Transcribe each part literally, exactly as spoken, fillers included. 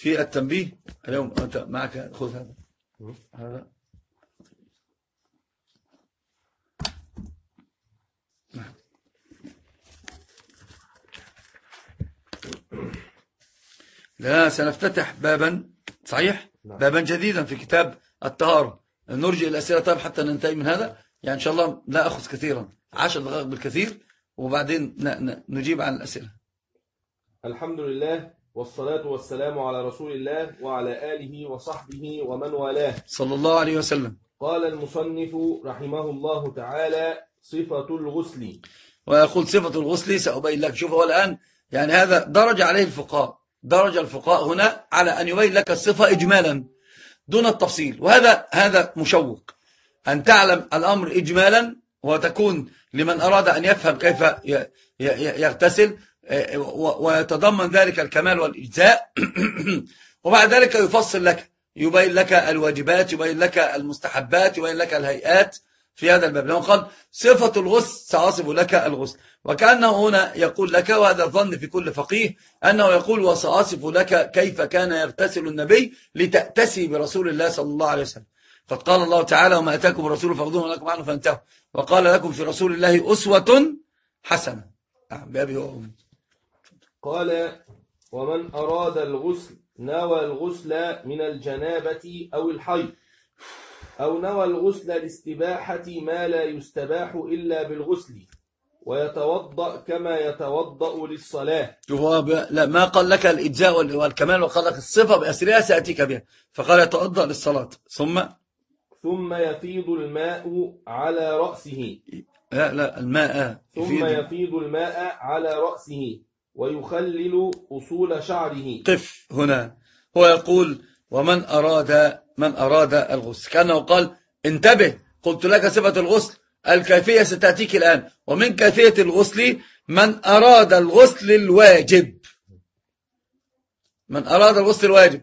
في التنبيه اليوم. أنت معك، خذ هذا هذا. لا، سنفتتح بابا صحيح، بابا جديدا في كتاب الطهارة. نرجع الأسئلة طيب حتى ننتهي من هذا، يعني إن شاء الله لا أخذ كثيرا، عشر دقائق بالكثير، وبعدين نجيب عن الأسئلة. الحمد لله والصلاة والسلام على رسول الله وعلى آله وصحبه ومن والاه صلى الله عليه وسلم. قال المصنف رحمه الله تعالى: صفة الغسل. ويقول صفة الغسل سأبين لك. شوف هو الآن يعني هذا درج عليه الفقهاء، درج الفقهاء هنا على أن يبين لك الصفة إجمالا دون التفصيل، وهذا هذا مشوق أن تعلم الأمر إجمالا، وتكون لمن أراد أن يفهم كيف يغتسل ويتضمن ذلك الكمال والإجزاء. وبعد ذلك يفصل لك، يبين لك الواجبات، يبين لك المستحبات، يبين لك الهيئات في هذا الباب. لما قال صفة الغسل سأصف لك الغسل، وكأنه هنا يقول لك، وهذا الظن في كل فقيه، أنه يقول وسأصف لك كيف كان يغتسل النبي لتأتسي برسول الله صلى الله عليه وسلم. قد قال الله تعالى: وما أتاكم الرسول فخذوه ولكم عنه فانتهوا، وقال لكم في رسول الله أسوة حسنة. بأبي وأمي. قال: ومن أراد الغسل نوى الغسل من الجنابة أو الحيض، أو نوى الغسل لاستباحة ما لا يستباح إلا بالغسل، ويتوضأ كما يتوضأ للصلاة. لا، ما قال لك الإجزاء والكمال، وقال لك الصفة بأسرها سأتيك بها، فقال يتوضأ للصلاة. ثم ثم يفيض الماء على رأسه. لا لا الماء ثم يفيض الماء على رأسه ويخلل أصول شعره. قف هنا، هو يقول ومن أراد من أراد الغسل، كأنه قال انتبه، قلت لك صفة الغسل، الكيفية ستأتيك الآن. ومن كيفية الغسل من أراد الغسل الواجب، من أراد الغسل الواجب.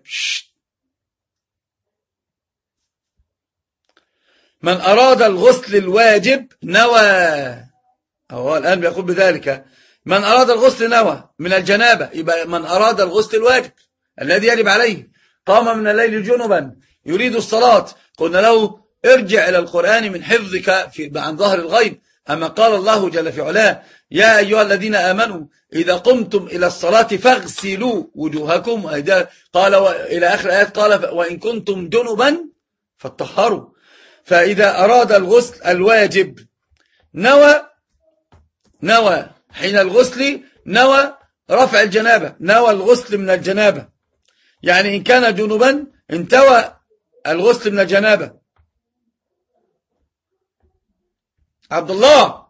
من أراد الغسل الواجب نوى، هو الآن بيقول بذلك من أراد الغسل نوى من الجنابة، يبقى من أراد الغسل الواجب الذي يجب عليه، قام من الليل جنبا يريد الصلاة، قلنا له ارجع إلى القرآن من حفظك في عن ظهر الغيب. أما قال الله جل في علاه: يا أيها الذين آمنوا إذا قمتم إلى الصلاة فاغسلوا وجوهكم، قال إلى آخر آيات، قال وإن كنتم جنبا فاتطهروا. فإذا أراد الغسل الواجب نوى نوى حين الغسل، نوى رفع الجنابة، نوى الغسل من الجنابة. يعني إن كان جنبا انتوى الغسل من الجنابة. عبد الله،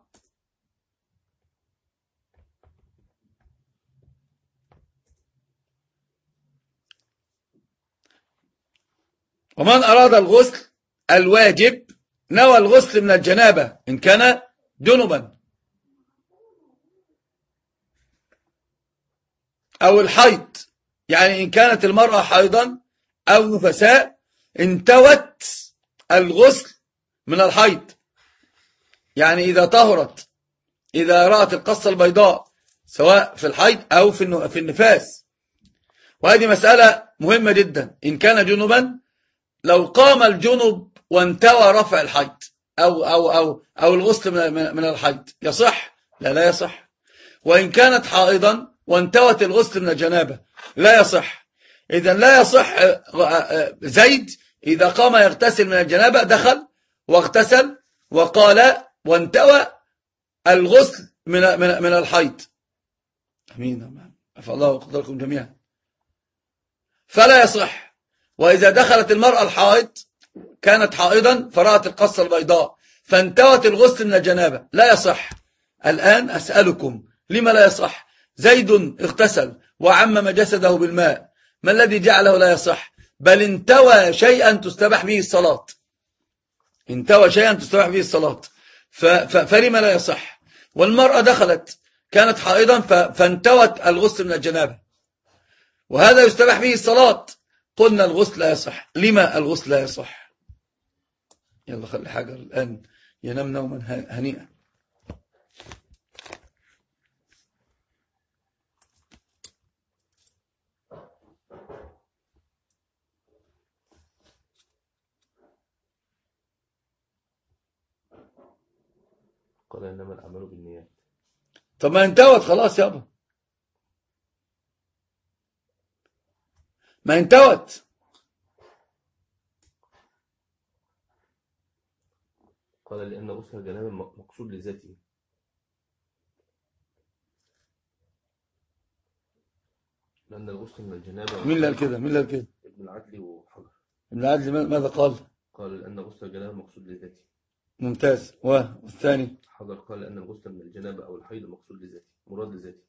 ومن أراد الغسل الواجب نوى الغسل من الجنابة إن كان جنبا، أو الحيض، يعني إن كانت المرأة حيضا أو نفساء انتوت الغسل من الحيض، يعني إذا طهرت، إذا رأت القصة البيضاء سواء في الحيض أو في النفاس. وهذه مسألة مهمة جدا. إن كان جنبا، لو قام الجنب وانتوى رفع الحيض أو, أو, أو, أو الغسل من الحيض يصح؟ لا لا يصح. وإن كانت حائضا وانتوت الغسل من الجنابة لا يصح. إذن لا يصح. زيد إذا قام يغتسل من الجنابة دخل واغتسل وقال وانتوى الغسل من من من الحيض. امين، عفا الله وقدركم جميعا. فلا يصح. واذا دخلت المرأة الحائض، كانت حائضا فرأت القصة البيضاء فانتوت الغسل من الجنابة، لا يصح. الآن أسألكم لما لا يصح؟ زيد اغتسل وعمم جسده بالماء، ما الذي جعله لا يصح؟ بل انتوى شيئا تستبح به الصلاة، انتوى شيئا تستبح به الصلاة، فلما لا يصح؟ والمرأة دخلت كانت حائضا فانتوت الغسل من الجنابة، وهذا يستبح به الصلاة، قلنا الغسل لا يصح. لما الغسل لا يصح؟ يلا خلي حجر الآن ينام نوما هنيئا. قال إنما الأعمال بالنيات. طب ما انتوت خلاص يابا، ما انتوت. قال لأن غسل الجنابة مقصود لذاته. لأن الغسل من الجنابة. مين اللي قال كده؟ مين اللي قال كده؟ ابن العدل وحجر. ابن العدل ماذا قال؟ قال لأن غسل الجنابة مقصود لذاته. ممتاز. والثاني؟ حجر قال لأن الغسل من الجنابة أو الحيض مقصود لذاته، مراد لذاته.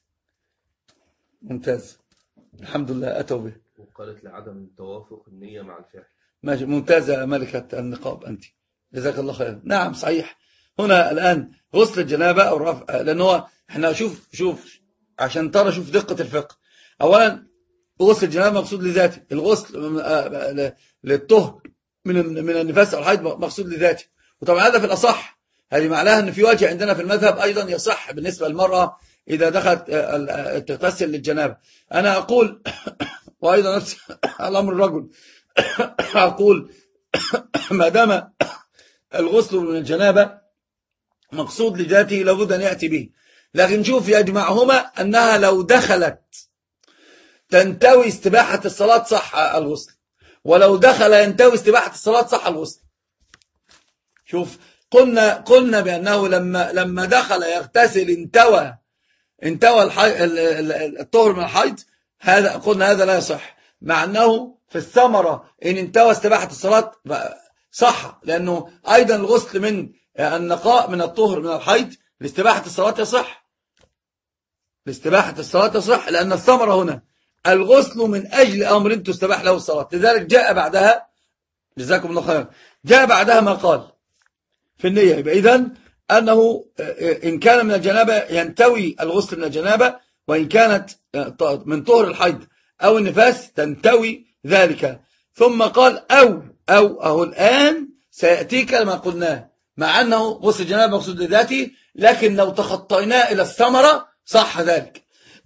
ممتاز، الحمد لله أتوا به. وقالت لعدم توافق النية مع الفعل. ماشي، ممتازة ملكة النقاب أنت، جزاك الله خير. نعم صحيح. هنا الآن غسل الجنابة أو الرفع، لأن هو احنا شوف شوف عشان ترى شوف دقة الفقه. أولا غسل الجنابة مقصود لذاته، الغسل للطهر من من النفاس أو الحيض مقصود لذاته. وطبعا هذا في الأصح، هذه معناها أن في وجه عندنا في المذهب أيضا يصح بالنسبة للمرأة إذا دخلت تغتسل للجنابة. أنا أقول وأيضا نفس الأمر الرجل أقول ما دام الغسل من الجنابة مقصود لذاته لابد أن يأتي به. لكن شوف يجمعهما أنها لو دخلت تنتوي استباحة الصلاة صح الغسل، ولو دخل ينتوي استباحة الصلاة صح الغسل. شوف قلنا قلنا بأنه لما لما دخل يغتسل انتوى انتوى الطهر من الحيض، هذا قلنا هذا لا يصح، مع أنه في الثمرة إن انتوى استباحة الصلاة صح، لأنه أيضا الغسل من النقاء من الطهر من الحيض لاستباحة الصلاة يصح، لاستباحة الصلاة يصح، لأن الثمرة هنا الغسل من أجل أمر تستباح له الصلاة. لذلك جاء بعدها جزاكم الله خير جاء بعدها ما قال في النية. يبقى إذن أنه إن كان من الجنابة ينتوي الغسل من الجنابة، وإن كانت من طهر الحيض أو النفاس تنتوي ذلك. ثم قال أو أو أهو الآن سيأتيك ما قلناه، مع أنه غسل الجنابة مقصود لذاته، لكن لو تخطيناه إلى الثمرة صح ذلك.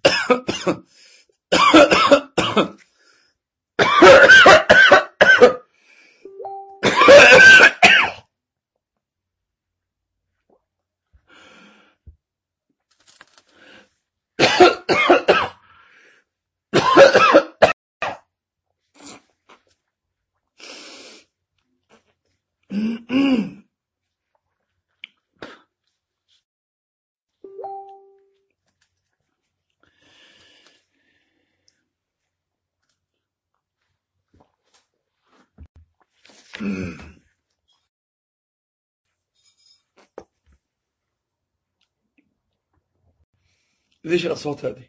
ليش الأصوات هذه؟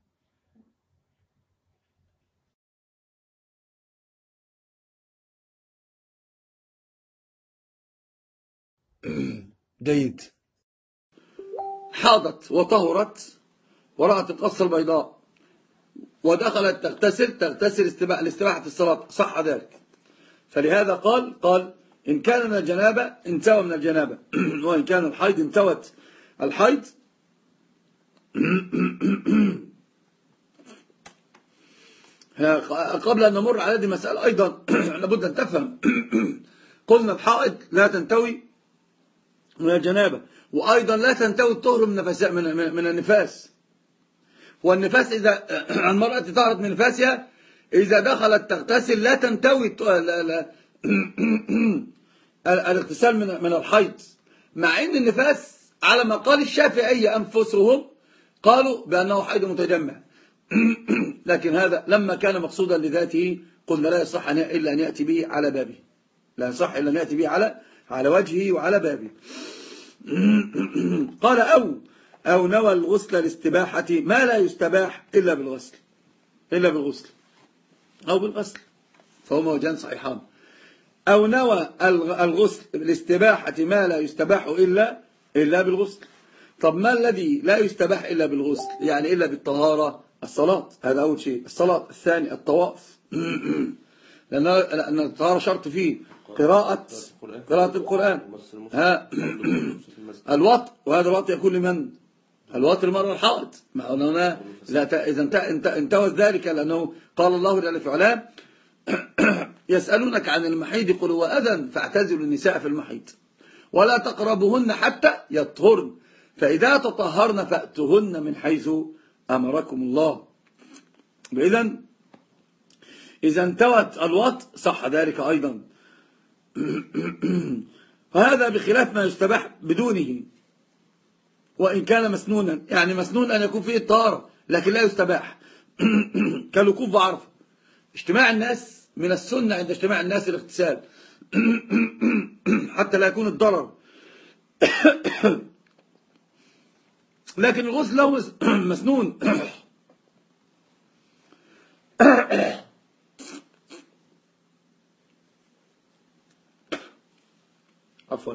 جيد. حاضت وطهرت ورأت القصة البيضاء ودخلت تغتسل تغتسل لاستباحة الصلاة صح ذلك. فلهذا قال قال إن كان من الجنابة انتوى من الجنابة وإن كان الحيض انتوت الحيض. قبل أن نمر على هذه المسألة أيضا لابد أن تفهم قلنا الحائض لا تنتوي من الجنابة، وأيضا لا تنتوي الطهر من من من النفاس. والنفاس إذا المرأة طهرت من نفاسها إذا دخلت تغتسل لا تنتوي الاغتسال من من الحيض، مع أن النفاس على ما قال الشافعية أنفسهم قالوا بأنه حيض متجمع. لكن هذا لما كان مقصودا لذاته قلنا لا يصح إلا أن يأتي به على بابه، لا يصح إلا أن يأتي به على على وجهه وعلى بابه. قال أو أو نوى الغسل لاستباحة ما لا يستباح إلا بالغسل إلا بالغسل أو بالغسل، فهما وجهان صحيحان. أو نوى الغسل لاستباحة ما لا يستباح إلا إلا بالغسل. طب ما الذي لا يستباح إلا بالغسل؟ يعني إلا بالطهارة، الصلاة، هذا أول شيء. الصلاة. الثاني الطواف، لأن لأن الطهارة شرط فيه قراءة قراءة القرآن. ها الوطء، وهذا الوطء يكون لمن؟ الوطء المرأة الحائض. لا إذا انتوت ذلك، لأنه قال الله جل في علاه يسألونك عن المحيض قل هو أذى فاعتزلوا النساء في المحيض ولا تقربوهن حتى يطهرن، فإذا تطهرن فأتوهن من حيث أمركم الله. إذن إذا انتوت الوطء صح ذلك أيضا. وهذا بخلاف ما يستباح بدونه وإن كان مسنونا، يعني مسنون أن يكون فيه الطهارة لكن لا يستباح كالوقوف بعرفة. اجتماع الناس من السنة عند اجتماع الناس الاغتسال حتى لا يكون الضرر. لكن الغسل له مسنون. عفوا.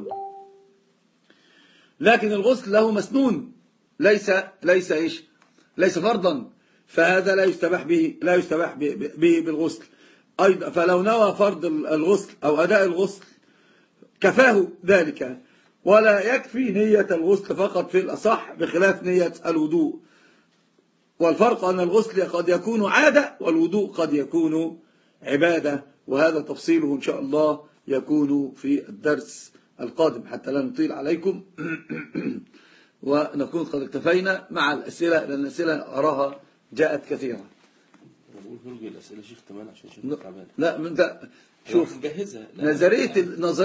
لكن الغسل له مسنون ليس ليس ايش ليس فرضا، فهذا لا يستباح به لا يستباح به بالغسل ايضا. فلو نوى فرض الغسل او اداء الغسل كفاه ذلك، ولا يكفي نية الغسل فقط في الأصح بخلاف نية الوضوء. والفرق أن الغسل قد يكون عادة والوضوء قد يكون عبادة، وهذا تفصيله إن شاء الله يكون في الدرس القادم حتى لا نطيل عليكم. ونكون قد اكتفينا مع الأسئلة، لأن الأسئلة أراها جاءت كثيرا. الأسئلة شيخ تمام عشان شيخ لا من ده شوف نجهزها نظرية